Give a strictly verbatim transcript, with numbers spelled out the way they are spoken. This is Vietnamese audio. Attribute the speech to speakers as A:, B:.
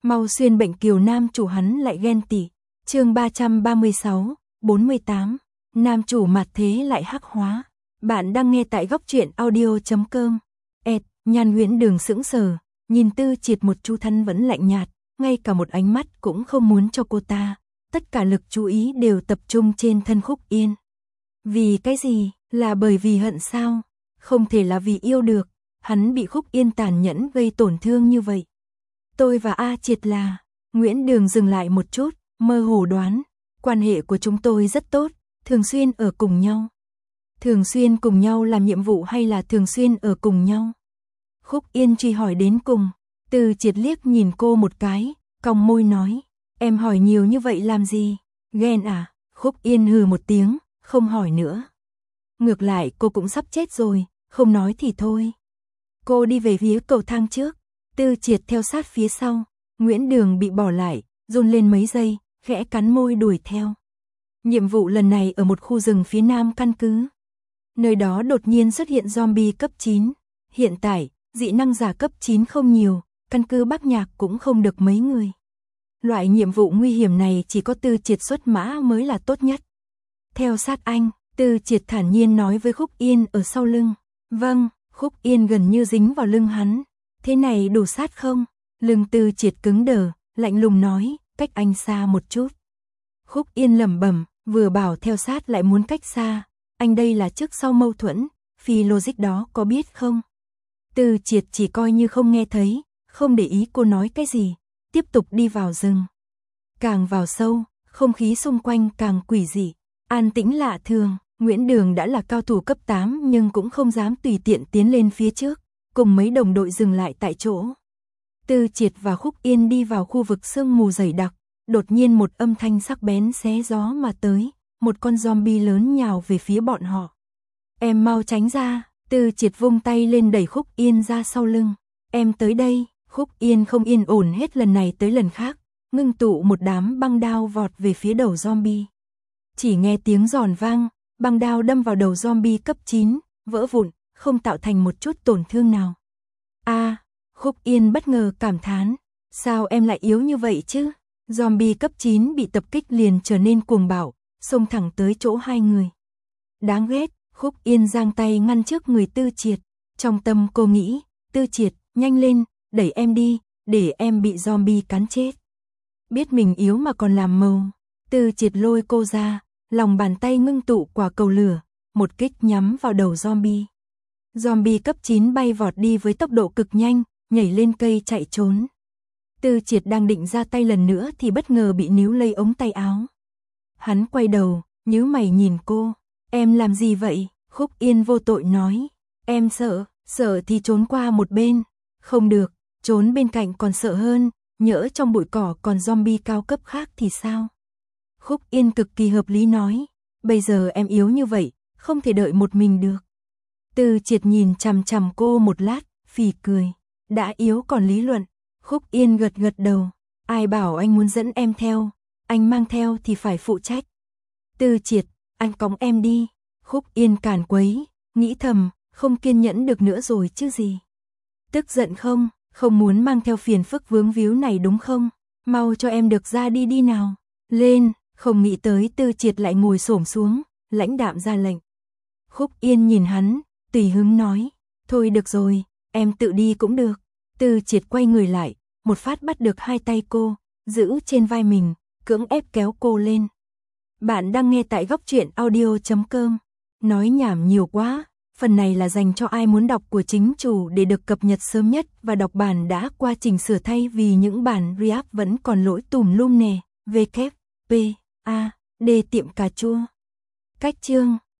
A: Mau xuyên bệnh kiều nam chủ hắn lại ghen tị. Chương ba trăm ba mươi sáu, bốn mươi tám. Nam chủ mặt thế lại hắc hóa. Bạn đang nghe tại góc truyện audio chấm com. Ẹt, Nhan Nguyễn Đường sững sờ, nhìn Tư Triệt một chu thân vẫn lạnh nhạt, ngay cả một ánh mắt cũng không muốn cho cô ta. Tất cả lực chú ý đều tập trung trên thân Khúc Yên. Vì cái gì? Là bởi vì hận sao? Không thể là vì yêu được. Hắn bị Khúc Yên tàn nhẫn gây tổn thương như vậy. Tôi và A Triệt là... Nguyễn Đường dừng lại một chút, mơ hồ đoán. Quan hệ của chúng tôi rất tốt, thường xuyên ở cùng nhau. Thường xuyên cùng nhau làm nhiệm vụ hay là thường xuyên ở cùng nhau? Khúc Yên truy hỏi đến cùng. Từ Triệt liếc nhìn cô một cái, cong môi nói. Em hỏi nhiều như vậy làm gì? Ghen à? Khúc Yên hừ một tiếng, không hỏi nữa. Ngược lại cô cũng sắp chết rồi, không nói thì thôi. Cô đi về phía cầu thang trước, Tư Triệt theo sát phía sau. Nguyễn Đường bị bỏ lại, run lên mấy giây, khẽ cắn môi đuổi theo. Nhiệm vụ lần này ở một khu rừng phía nam căn cứ. Nơi đó đột nhiên xuất hiện zombie cấp chín. Hiện tại, dị năng giả cấp chín không nhiều, căn cứ Bắc Nhạc cũng không được mấy người. Loại nhiệm vụ nguy hiểm này chỉ có Tư Triệt xuất mã mới là tốt nhất. Theo sát anh, Tư Triệt thản nhiên nói với Khúc Yên ở sau lưng. Vâng, Khúc Yên gần như dính vào lưng hắn. Thế này đủ sát không? Lưng Tư Triệt cứng đờ, lạnh lùng nói, cách anh xa một chút. Khúc Yên lẩm bẩm, vừa bảo theo sát lại muốn cách xa. Anh đây là trước sau mâu thuẫn, phi logic đó có biết không? Tư Triệt chỉ coi như không nghe thấy, không để ý cô nói cái gì, tiếp tục đi vào rừng. Càng vào sâu, không khí xung quanh càng quỷ dị, an tĩnh lạ thường. Nguyễn Đường đã là cao thủ cấp tám nhưng cũng không dám tùy tiện tiến lên phía trước, cùng mấy đồng đội dừng lại tại chỗ. Tư Triệt và Khúc Yên đi vào khu vực sương mù dày đặc, đột nhiên một âm thanh sắc bén xé gió mà tới, một con zombie lớn nhào về phía bọn họ. Em mau tránh ra, Tư Triệt vung tay lên đẩy Khúc Yên ra sau lưng. Em tới đây. Khúc Yên không yên ổn hết lần này tới lần khác, ngưng tụ một đám băng đao vọt về phía đầu zombie. Chỉ nghe tiếng giòn vang, băng đao đâm vào đầu zombie cấp chín, vỡ vụn, không tạo thành một chút tổn thương nào. A, à, Khúc Yên bất ngờ cảm thán, sao em lại yếu như vậy chứ? Zombie cấp chín bị tập kích liền trở nên cuồng bạo, xông thẳng tới chỗ hai người. Đáng ghét, Khúc Yên giang tay ngăn trước người Tư Triệt, trong tâm cô nghĩ, Tư Triệt, nhanh lên, đẩy em đi, để em bị zombie cắn chết. Biết mình yếu mà còn làm màu, Tư Triệt lôi cô ra, lòng bàn tay ngưng tụ quả cầu lửa, một kích nhắm vào đầu zombie. Zombie cấp chín bay vọt đi với tốc độ cực nhanh, nhảy lên cây chạy trốn. Tư Triệt đang định ra tay lần nữa thì bất ngờ bị níu lấy ống tay áo. Hắn quay đầu, nhíu mày nhìn cô, em làm gì vậy? Khúc Yên vô tội nói, em sợ, sợ thì trốn qua một bên. Không được, trốn bên cạnh còn sợ hơn, nhỡ trong bụi cỏ còn zombie cao cấp khác thì sao? Khúc Yên cực kỳ hợp lý nói, bây giờ em yếu như vậy, không thể đợi một mình được. Tư Triệt nhìn chằm chằm cô một lát, phì cười, đã yếu còn lý luận. Khúc Yên gật gật đầu, ai bảo anh muốn dẫn em theo, anh mang theo thì phải phụ trách. Tư Triệt, anh cõng em đi. Khúc Yên càn quấy, nghĩ thầm, không kiên nhẫn được nữa rồi chứ gì. Tức giận không, không muốn mang theo phiền phức vướng víu này đúng không? Mau cho em được ra đi đi nào. Lên, không nghĩ tới Tư Triệt lại ngồi xổm xuống, lãnh đạm ra lệnh. Khúc Yên nhìn hắn, tùy hứng nói, thôi được rồi, em tự đi cũng được. Tư Triệt quay người lại, một phát bắt được hai tay cô, giữ trên vai mình, cưỡng ép kéo cô lên. Bạn đang nghe tại góc truyện audio chấm com. Nói nhảm nhiều quá. Phần này là dành cho ai muốn đọc của chính chủ để được cập nhật sớm nhất và đọc bản đã qua chỉnh sửa thay vì những bản React vẫn còn lỗi tùm lum nè. W P A D tiệm cà chua. Cách chương